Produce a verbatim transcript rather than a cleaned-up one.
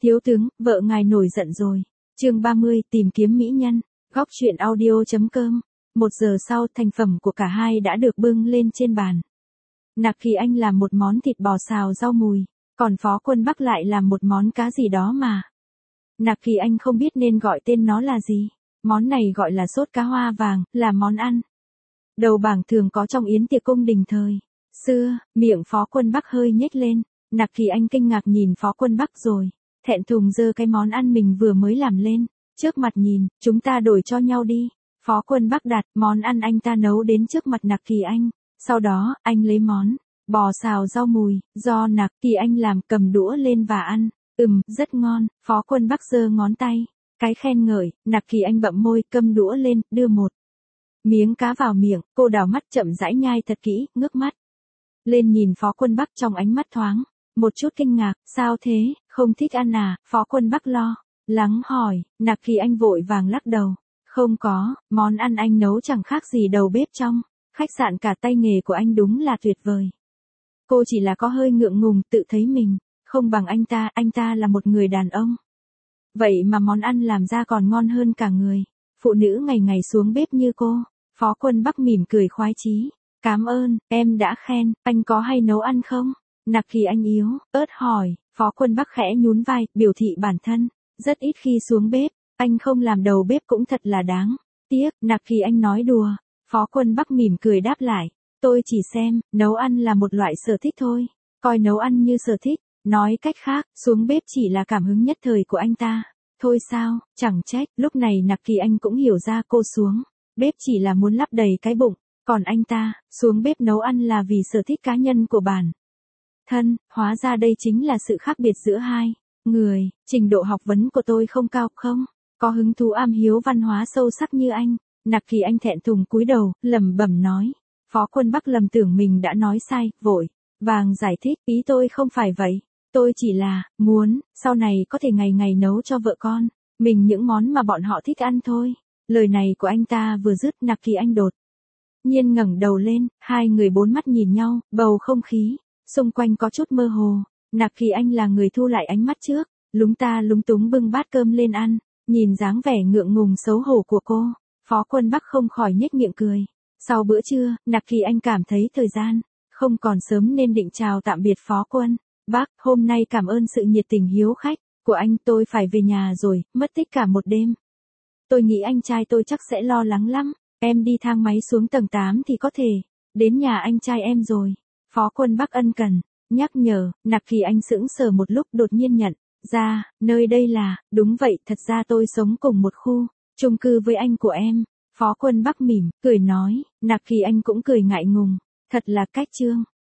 Thiếu tướng, vợ ngài nổi giận rồi. Chương ba mươi, tìm kiếm mỹ nhân. Góc truyện audio.com. Một giờ sau, thành phẩm của cả hai đã được bưng lên trên bàn. Nặc Kỳ Anh làm một món thịt bò xào rau mùi, còn Phó Quân Bắc lại làm một món cá gì đó mà Nặc Kỳ Anh không biết nên gọi tên nó là gì. Món này gọi là sốt cá hoa vàng, là món ăn đầu bảng thường có trong yến tiệc cung đình thời xưa. Miệng Phó Quân Bắc hơi nhếch lên. Nặc Kỳ Anh kinh ngạc nhìn Phó Quân Bắc rồi thẹn thùng giơ cái món ăn mình vừa mới làm lên trước mặt nhìn. Chúng ta đổi cho nhau đi. Phó Quân Bắc đặt món ăn anh ta nấu đến trước mặt Nặc Kỳ Anh. Sau đó, anh lấy món bò xào rau mùi do Nặc Kỳ Anh làm, cầm đũa lên và ăn. Ừm, rất ngon. Phó Quân Bắc giơ ngón tay cái khen ngợi. Nặc Kỳ Anh bậm môi, cầm đũa lên, đưa một miếng cá vào miệng. Cô đào mắt chậm rãi nhai thật kỹ, ngước mắt lên nhìn Phó Quân Bắc, trong ánh mắt thoáng một chút kinh ngạc. Sao thế, không thích ăn à? Phó Quân Bắc lo lắng hỏi. Nặc Kỳ Anh vội vàng lắc đầu. Không có, món ăn anh nấu chẳng khác gì đầu bếp trong khách sạn cả, tay nghề của anh đúng là tuyệt vời. Cô chỉ là có hơi ngượng ngùng, tự thấy mình không bằng anh ta. Anh ta là một người đàn ông, vậy mà món ăn làm ra còn ngon hơn cả người phụ nữ ngày ngày xuống bếp như cô. Phó Quân Bắc mỉm cười khoái chí. Cảm ơn, em đã khen. Anh có hay nấu ăn không? Nặc Kỳ Anh yếu ớt hỏi. Phó Quân Bắc khẽ nhún vai, biểu thị bản thân rất ít khi xuống bếp. Anh không làm đầu bếp cũng thật là đáng tiếc. Nặc Kỳ Anh nói đùa. Phó Quân Bắc mỉm cười đáp lại. Tôi chỉ xem nấu ăn là một loại sở thích thôi. Coi nấu ăn như sở thích. Nói cách khác, xuống bếp chỉ là cảm hứng nhất thời của anh ta thôi sao? Chẳng trách. Lúc này Nặc Kỳ Anh cũng hiểu ra cô xuống bếp chỉ là muốn lấp đầy cái bụng, còn anh ta xuống bếp nấu ăn là vì sở thích cá nhân của bản thân. Hóa ra đây chính là sự khác biệt giữa hai người. Trình độ học vấn của tôi không cao, không có hứng thú am hiếu văn hóa sâu sắc như anh. Nặc Kỳ Anh thẹn thùng cúi đầu, lẩm bẩm nói. Phó Quân Bắc lầm tưởng mình đã nói sai, vội vàng giải thích. Ý tôi không phải vậy. Tôi chỉ là muốn sau này có thể ngày ngày nấu cho vợ con mình những món mà bọn họ thích ăn thôi. Lời này của anh ta vừa dứt, Nặc Kỳ Anh đột nhiên ngẩng đầu lên. Hai người bốn mắt nhìn nhau, bầu không khí xung quanh có chút mơ hồ. Nặc Kỳ Anh là người thu lại ánh mắt trước, lúng ta lúng túng bưng bát cơm lên ăn. Nhìn dáng vẻ ngượng ngùng xấu hổ của cô, Phó Quân Bắc không khỏi nhếch miệng cười. Sau bữa trưa, Nặc Kỳ Anh cảm thấy thời gian không còn sớm nên định chào tạm biệt Phó Quân Bắc. Hôm nay cảm ơn sự nhiệt tình hiếu khách của anh, tôi phải về nhà rồi, mất tích cả một đêm. Tôi nghĩ anh trai tôi chắc sẽ lo lắng lắm. Em đi thang máy xuống tầng tám thì có thể đến nhà anh trai em rồi. Phó Quân Bắc ân cần nhắc nhở. Nặc Kỳ Anh sững sờ một lúc, đột nhiên nhận ra, nơi đây là, đúng vậy, thật ra tôi sống cùng một khu chung cư với anh của em. Phó Quân Bắc mỉm cười nói. Nặc Kỳ Anh cũng cười ngại ngùng. Thật là cách trương.